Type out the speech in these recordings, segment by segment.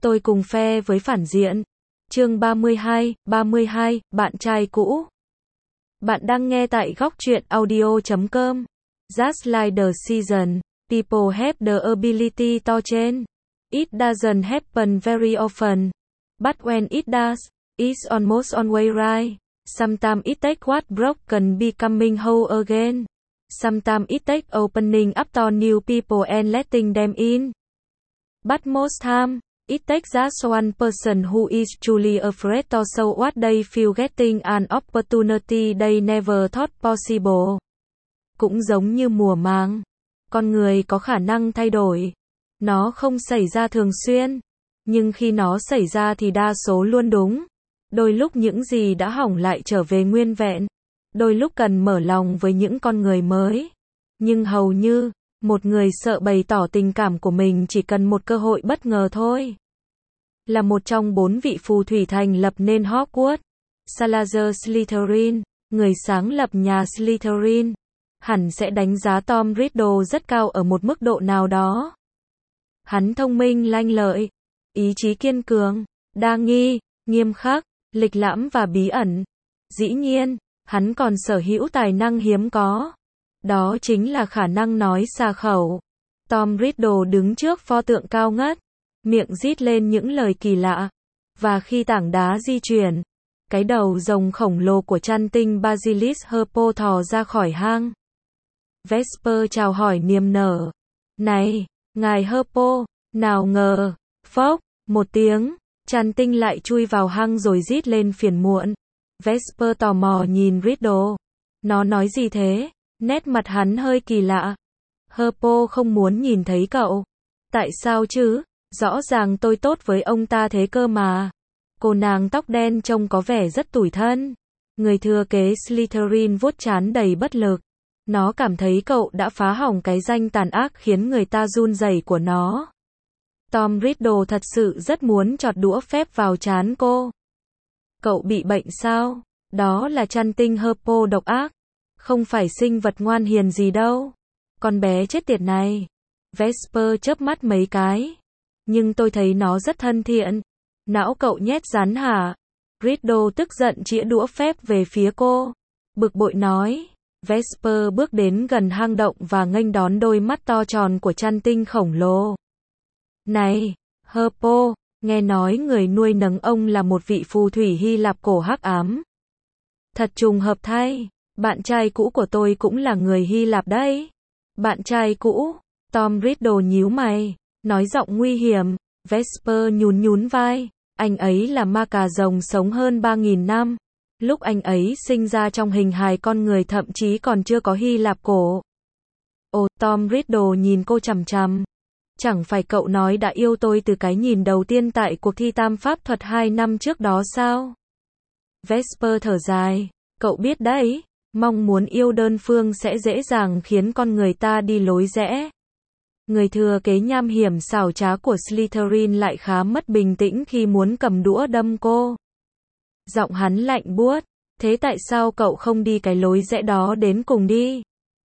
Tôi cùng phe với phản diện. Chương 32, bạn trai cũ. Bạn đang nghe tại góc truyện audio.com. Just like the season, people have the ability to change. It doesn't happen very often. But when it does, it's almost always right. Sometimes it takes what broken becoming whole again. Sometimes it takes opening up to new people and letting them in. But most time, it takes just one person who is truly afraid to show what they feel getting an opportunity they never thought possible. Cũng giống như mùa màng, con người có khả năng thay đổi. Nó không xảy ra thường xuyên, nhưng khi nó xảy ra thì đa số luôn đúng. Đôi lúc những gì đã hỏng lại trở về nguyên vẹn. Đôi lúc cần mở lòng với những con người mới. Nhưng hầu như, một người sợ bày tỏ tình cảm của mình chỉ cần một cơ hội bất ngờ thôi. Là một trong 4 vị phù thủy thành lập nên Hogwarts, Salazar Slytherin, người sáng lập nhà Slytherin, hẳn sẽ đánh giá Tom Riddle rất cao ở một mức độ nào đó. Hắn thông minh lanh lợi, ý chí kiên cường, đa nghi, nghiêm khắc, lịch lãm và bí ẩn. Dĩ nhiên, hắn còn sở hữu tài năng hiếm có. Đó chính là khả năng nói xà khẩu. Tom Riddle đứng trước pho tượng cao ngất, miệng rít lên những lời kỳ lạ. Và khi tảng đá di chuyển, cái đầu rồng khổng lồ của chăn tinh Basilisk Herpo thò ra khỏi hang. Vesper chào hỏi niềm nở. Này, ngài Herpo, nào ngờ, phốc, một tiếng, chăn tinh lại chui vào hang rồi rít lên phiền muộn. Vesper tò mò nhìn Riddle. Nó nói gì thế? Nét mặt hắn hơi kỳ lạ. Herpo không muốn nhìn thấy cậu. Tại sao chứ? Rõ ràng tôi tốt với ông ta thế cơ mà. Cô nàng tóc đen trông có vẻ rất tủi thân. Người thừa kế Slytherin vuốt trán đầy bất lực. Nó cảm thấy cậu đã phá hỏng cái danh tàn ác khiến người ta run rẩy của nó. Tom Riddle thật sự rất muốn chọt đũa phép vào trán cô. Cậu bị bệnh sao? Đó là chăn tinh Herpo độc ác. Không phải sinh vật ngoan hiền gì đâu. Con bé chết tiệt này. Vesper chớp mắt mấy cái. Nhưng tôi thấy nó rất thân thiện. Não cậu nhét rắn hả? Riddle tức giận chĩa đũa phép về phía cô. Bực bội nói. Vesper bước đến gần hang động và nghênh đón đôi mắt to tròn của chăn tinh khổng lồ. Này, Herpo, nghe nói người nuôi nấng ông là một vị phù thủy Hy Lạp cổ hắc ám. Thật trùng hợp thay, bạn trai cũ của tôi cũng là người Hy Lạp đấy. Bạn trai cũ? Tom Riddle nhíu mày, nói giọng nguy hiểm. Vesper nhún vai. Anh ấy là ma cà rồng sống hơn 3.000 năm. Lúc anh ấy sinh ra trong hình hài con người thậm chí còn chưa có Hy Lạp cổ. Ồ, Tom Riddle nhìn cô chằm chằm. Chẳng phải cậu nói đã yêu tôi từ cái nhìn đầu tiên tại cuộc thi tam pháp thuật 2 năm trước đó sao? Vesper thở dài. Cậu biết đấy, mong muốn yêu đơn phương sẽ dễ dàng khiến con người ta đi lối rẽ. Người thừa kế nham hiểm xảo trá của Slytherin lại khá mất bình tĩnh khi muốn cầm đũa đâm cô. Giọng hắn lạnh buốt. Thế tại sao cậu không đi cái lối rẽ đó đến cùng đi?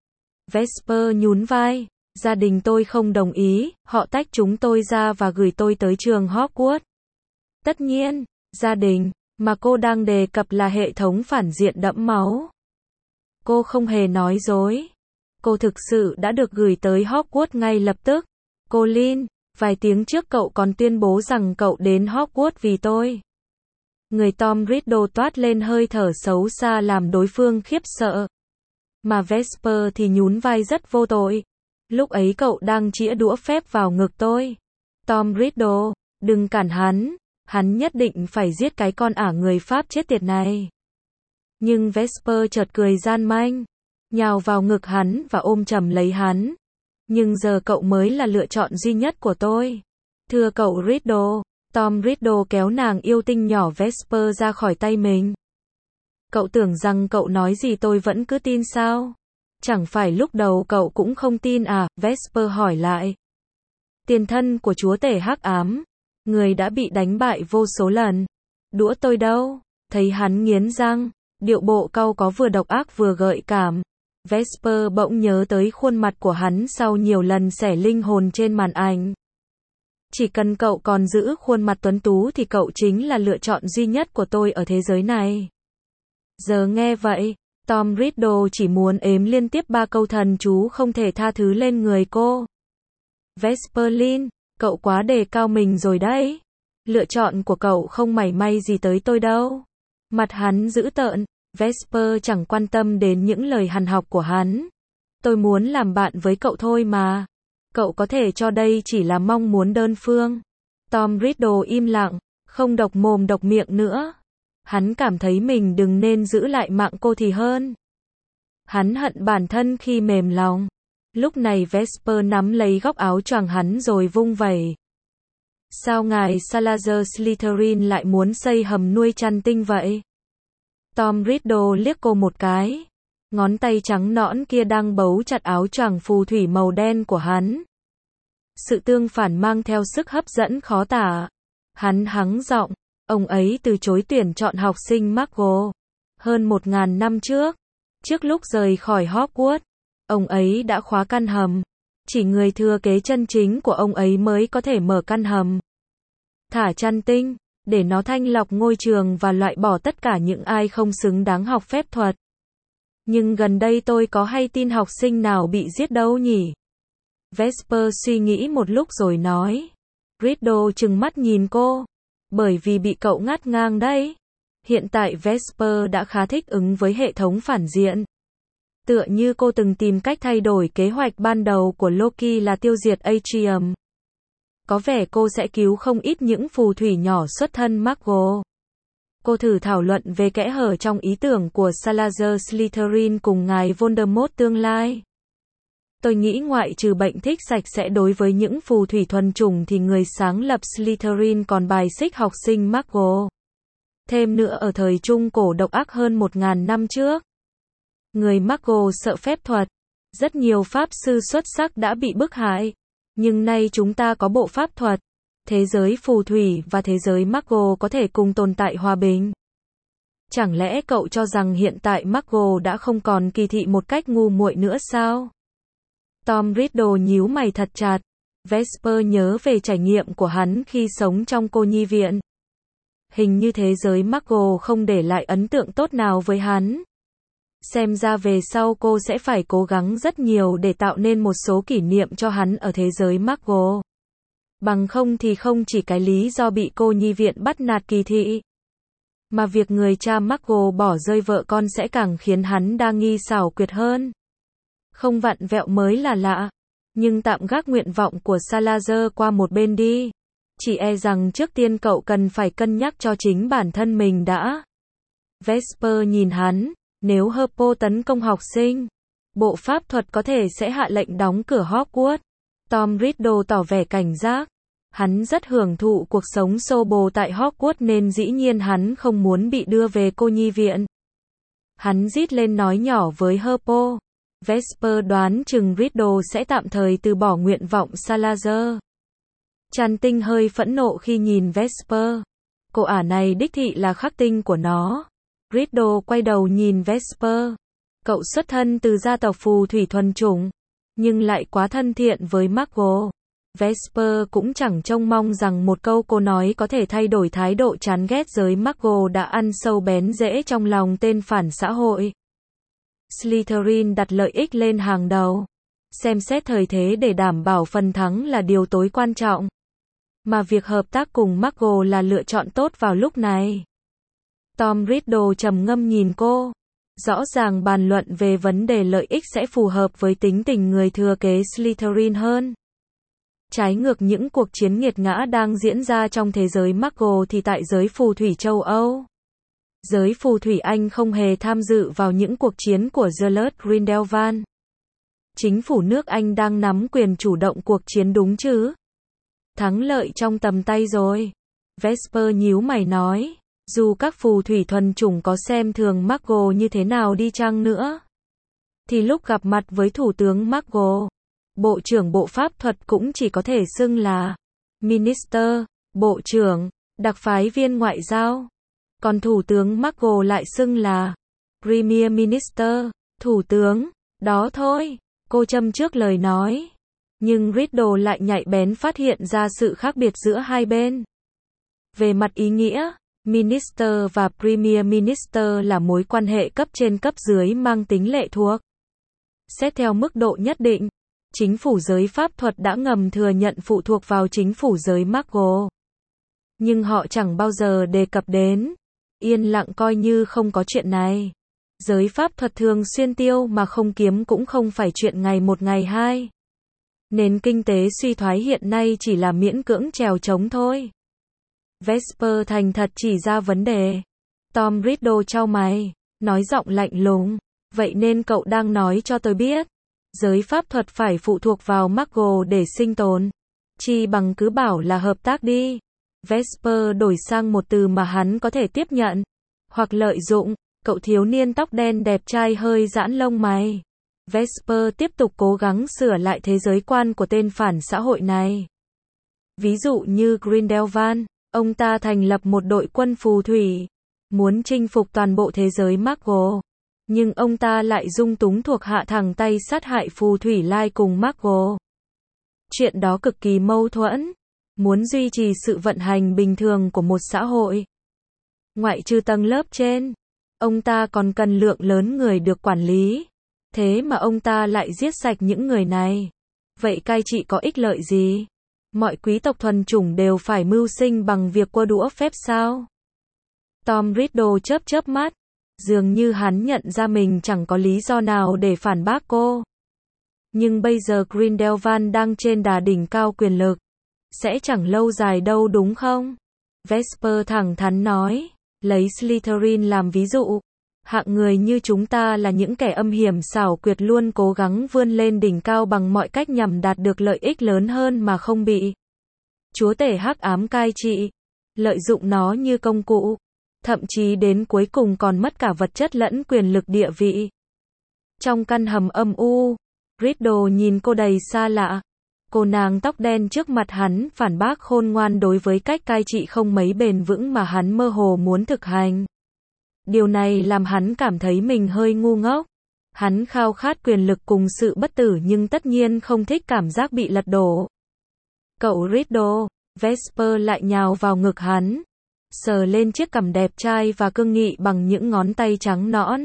Vesper nhún vai. Gia đình tôi không đồng ý, họ tách chúng tôi ra và gửi tôi tới trường Hogwarts. Tất nhiên, gia đình mà cô đang đề cập là hệ thống phản diện đẫm máu. Cô không hề nói dối. Cô thực sự đã được gửi tới Hogwarts ngay lập tức. Colin, vài tiếng trước cậu còn tuyên bố rằng cậu đến Hogwarts vì tôi. Người Tom Riddle toát lên hơi thở xấu xa làm đối phương khiếp sợ. Mà Vesper thì nhún vai rất vô tội. Lúc ấy cậu đang chĩa đũa phép vào ngực tôi. Tom Riddle, đừng cản hắn nhất định phải giết cái con ả người Pháp chết tiệt này. Nhưng Vesper chợt cười gian manh, nhào vào ngực hắn và ôm chầm lấy hắn. Nhưng giờ cậu mới là lựa chọn duy nhất của tôi. Thưa cậu Riddle, Tom Riddle kéo nàng yêu tinh nhỏ Vesper ra khỏi tay mình. Cậu tưởng rằng cậu nói gì tôi vẫn cứ tin sao? Chẳng phải lúc đầu cậu cũng không tin à? Vesper hỏi lại. Tiền thân của chúa tể hắc ám, người đã bị đánh bại vô số lần. Đũa tôi đâu? Thấy hắn nghiến răng, điệu bộ cau có vừa độc ác vừa gợi cảm. Vesper bỗng nhớ tới khuôn mặt của hắn sau nhiều lần xẻ linh hồn trên màn ảnh. Chỉ cần cậu còn giữ khuôn mặt tuấn tú thì cậu chính là lựa chọn duy nhất của tôi ở thế giới này. Giờ nghe vậy, Tom Riddle chỉ muốn ếm liên tiếp 3 câu thần chú không thể tha thứ lên người cô. Vesperlin, cậu quá đề cao mình rồi đấy. Lựa chọn của cậu không mảy may gì tới tôi đâu. Mặt hắn dữ tợn, Vesper chẳng quan tâm đến những lời hằn học của hắn. Tôi muốn làm bạn với cậu thôi mà. Cậu có thể cho đây chỉ là mong muốn đơn phương. Tom Riddle im lặng, không độc mồm độc miệng nữa. Hắn cảm thấy mình đừng nên giữ lại mạng cô thì hơn. Hắn hận bản thân khi mềm lòng. Lúc này Vesper nắm lấy góc áo choàng hắn rồi vung vẩy. Sao ngài Salazar Slytherin lại muốn xây hầm nuôi chăn tinh vậy? Tom Riddle liếc cô một cái. Ngón tay trắng nõn kia đang bấu chặt áo choàng phù thủy màu đen của hắn. Sự tương phản mang theo sức hấp dẫn khó tả. Hắn hắng giọng, ông ấy từ chối tuyển chọn học sinh McGonagall. Hơn 1000 năm trước, trước lúc rời khỏi Hogwarts, ông ấy đã khóa căn hầm. Chỉ người thừa kế chân chính của ông ấy mới có thể mở căn hầm. Thả chăn tinh, để nó thanh lọc ngôi trường và loại bỏ tất cả những ai không xứng đáng học phép thuật. Nhưng gần đây tôi có hay tin học sinh nào bị giết đâu nhỉ? Vesper suy nghĩ một lúc rồi nói. Riddle trừng mắt nhìn cô. Bởi vì bị cậu ngắt ngang đấy. Hiện tại Vesper đã khá thích ứng với hệ thống phản diện. Tựa như cô từng tìm cách thay đổi kế hoạch ban đầu của Loki là tiêu diệt Atrium. Có vẻ cô sẽ cứu không ít những phù thủy nhỏ xuất thân McGonagall. Cô thử thảo luận về kẽ hở trong ý tưởng của Salazar Slytherin cùng ngài Voldemort tương lai. Tôi nghĩ ngoại trừ bệnh thích sạch sẽ đối với những phù thủy thuần chủng thì người sáng lập Slytherin còn bài xích học sinh McGonagall. Thêm nữa ở thời Trung Cổ độc ác hơn 1000 năm trước. Người McGonagall sợ phép thuật. Rất nhiều pháp sư xuất sắc đã bị bức hại. Nhưng nay chúng ta có bộ pháp thuật. Thế giới phù thủy và thế giới McGonagall có thể cùng tồn tại hòa bình. Chẳng lẽ cậu cho rằng hiện tại McGonagall đã không còn kỳ thị một cách ngu muội nữa sao? Tom Riddle nhíu mày thật chặt. Vesper nhớ về trải nghiệm của hắn khi sống trong cô nhi viện. Hình như thế giới McGonagall không để lại ấn tượng tốt nào với hắn. Xem ra về sau cô sẽ phải cố gắng rất nhiều để tạo nên một số kỷ niệm cho hắn ở thế giới McGonagall. Bằng không thì không chỉ cái lý do bị cô nhi viện bắt nạt kỳ thị, mà việc người cha McGonagall bỏ rơi vợ con sẽ càng khiến hắn đa nghi xảo quyệt hơn. Không vặn vẹo mới là lạ, nhưng tạm gác nguyện vọng của Salazar qua một bên đi. Chỉ e rằng trước tiên cậu cần phải cân nhắc cho chính bản thân mình đã. Vesper nhìn hắn, nếu Harpo tấn công học sinh, bộ pháp thuật có thể sẽ hạ lệnh đóng cửa Hogwarts. Tom Riddle tỏ vẻ cảnh giác. Hắn rất hưởng thụ cuộc sống xô bồ tại Hogwarts nên dĩ nhiên hắn không muốn bị đưa về cô nhi viện. Hắn rít lên nói nhỏ với Harpo. Vesper đoán chừng Riddle sẽ tạm thời từ bỏ nguyện vọng Salazar. Chăn tinh hơi phẫn nộ khi nhìn Vesper. Cô ả này đích thị là khắc tinh của nó. Riddle quay đầu nhìn Vesper. Cậu xuất thân từ gia tộc phù thủy thuần chủng, nhưng lại quá thân thiện với McGonagall. Vesper cũng chẳng trông mong rằng một câu cô nói có thể thay đổi thái độ chán ghét giới McGonagall đã ăn sâu bén rễ trong lòng tên phản xã hội. Slytherin đặt lợi ích lên hàng đầu. Xem xét thời thế để đảm bảo phần thắng là điều tối quan trọng. Mà việc hợp tác cùng McGonagall là lựa chọn tốt vào lúc này. Tom Riddle trầm ngâm nhìn cô. Rõ ràng bàn luận về vấn đề lợi ích sẽ phù hợp với tính tình người thừa kế Slytherin hơn. Trái ngược những cuộc chiến nghiệt ngã đang diễn ra trong thế giới McGonagall thì tại giới phù thủy châu Âu, giới phù thủy Anh không hề tham dự vào những cuộc chiến của Gellert Grindelwald. Chính phủ nước Anh đang nắm quyền chủ động cuộc chiến đúng chứ? Thắng lợi trong tầm tay rồi. Vesper nhíu mày nói. Dù các phù thủy thuần chủng có xem thường McGonagall như thế nào đi chăng nữa, thì lúc gặp mặt với thủ tướng McGonagall, bộ trưởng bộ pháp thuật cũng chỉ có thể xưng là Minister, bộ trưởng, đặc phái viên ngoại giao. Còn thủ tướng McGonagall lại xưng là Premier Minister, thủ tướng. Đó thôi, cô châm trước lời nói. Nhưng Riddle lại nhạy bén phát hiện ra sự khác biệt giữa hai bên. Về mặt ý nghĩa, Minister và Premier Minister là mối quan hệ cấp trên cấp dưới mang tính lệ thuộc. Xét theo mức độ nhất định, chính phủ giới pháp thuật đã ngầm thừa nhận phụ thuộc vào chính phủ giới Muggle. Nhưng họ chẳng bao giờ đề cập đến. Yên lặng coi như không có chuyện này. Giới pháp thuật thường xuyên tiêu mà không kiếm cũng không phải chuyện ngày một ngày hai. Nền kinh tế suy thoái hiện nay chỉ là miễn cưỡng trèo trống thôi. Vesper thành thật chỉ ra vấn đề. Tom Riddle chau mày, nói giọng lạnh lùng. Vậy nên cậu đang nói cho tôi biết, giới pháp thuật phải phụ thuộc vào Muggle để sinh tồn. Chi bằng cứ bảo là hợp tác đi. Vesper đổi sang một từ mà hắn có thể tiếp nhận. Hoặc lợi dụng. Cậu thiếu niên tóc đen đẹp trai hơi giãn lông mày. Vesper tiếp tục cố gắng sửa lại thế giới quan của tên phản xã hội này. Ví dụ như Grindelwald, ông ta thành lập một đội quân phù thủy, muốn chinh phục toàn bộ thế giới Muggle. Nhưng ông ta lại dung túng thuộc hạ thẳng tay sát hại phù thủy lai cùng Muggle. Chuyện đó cực kỳ mâu thuẫn. Muốn duy trì sự vận hành bình thường của một xã hội, ngoại trừ tầng lớp trên, ông ta còn cần lượng lớn người được quản lý. Thế mà ông ta lại giết sạch những người này. Vậy cai trị có ích lợi gì? Mọi quý tộc thuần chủng đều phải mưu sinh bằng việc qua đũa phép sao? Tom Riddle chớp chớp mắt. Dường như hắn nhận ra mình chẳng có lý do nào để phản bác cô. Nhưng bây giờ Grindelwald đang trên đà đỉnh cao quyền lực. Sẽ chẳng lâu dài đâu đúng không? Vesper thẳng thắn nói. Lấy Slytherin làm ví dụ. Hạng người như chúng ta là những kẻ âm hiểm xảo quyệt luôn cố gắng vươn lên đỉnh cao bằng mọi cách nhằm đạt được lợi ích lớn hơn mà không bị chúa tể hắc ám cai trị. Lợi dụng nó như công cụ. Thậm chí đến cuối cùng còn mất cả vật chất lẫn quyền lực địa vị. Trong căn hầm âm u, Riddle nhìn cô đầy xa lạ. Cô nàng tóc đen trước mặt hắn phản bác khôn ngoan đối với cách cai trị không mấy bền vững mà hắn mơ hồ muốn thực hành. Điều này làm hắn cảm thấy mình hơi ngu ngốc. Hắn khao khát quyền lực cùng sự bất tử nhưng tất nhiên không thích cảm giác bị lật đổ. Cậu Riddle, Vesper lại nhào vào ngực hắn, sờ lên chiếc cằm đẹp trai và cương nghị bằng những ngón tay trắng nõn.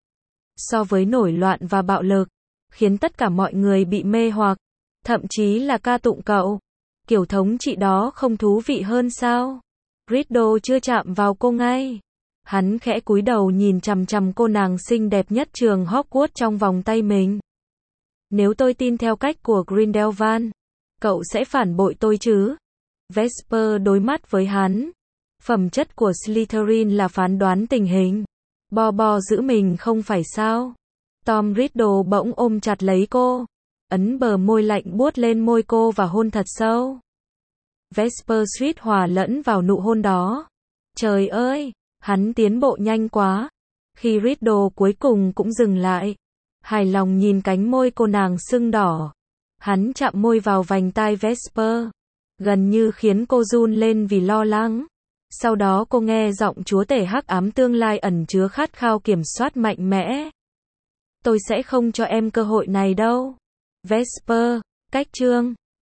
So với nổi loạn và bạo lực, khiến tất cả mọi người bị mê hoặc, thậm chí là ca tụng cậu, kiểu thống trị đó không thú vị hơn sao? Riddle chưa chạm vào cô ngay. Hắn khẽ cúi đầu nhìn chằm chằm cô nàng xinh đẹp nhất trường Hogwarts trong vòng tay mình. Nếu tôi tin theo cách của Grindelwald, cậu sẽ phản bội tôi chứ? Vesper đối mắt với hắn. Phẩm chất của Slytherin là phán đoán tình hình. Bo giữ mình không phải sao? Tom Riddle bỗng ôm chặt lấy cô, ấn bờ môi lạnh buốt lên môi cô và hôn thật sâu. Vesper suýt hòa lẫn vào nụ hôn đó. Trời ơi, hắn tiến bộ nhanh quá. Khi Riddle cuối cùng cũng dừng lại, hài lòng nhìn cánh môi cô nàng sưng đỏ, hắn chạm môi vào vành tai Vesper, gần như khiến cô run lên vì lo lắng. Sau đó cô nghe giọng chúa tể hắc ám tương lai ẩn chứa khát khao kiểm soát mạnh mẽ. Tôi sẽ không cho em cơ hội này đâu. Vesper, cách chương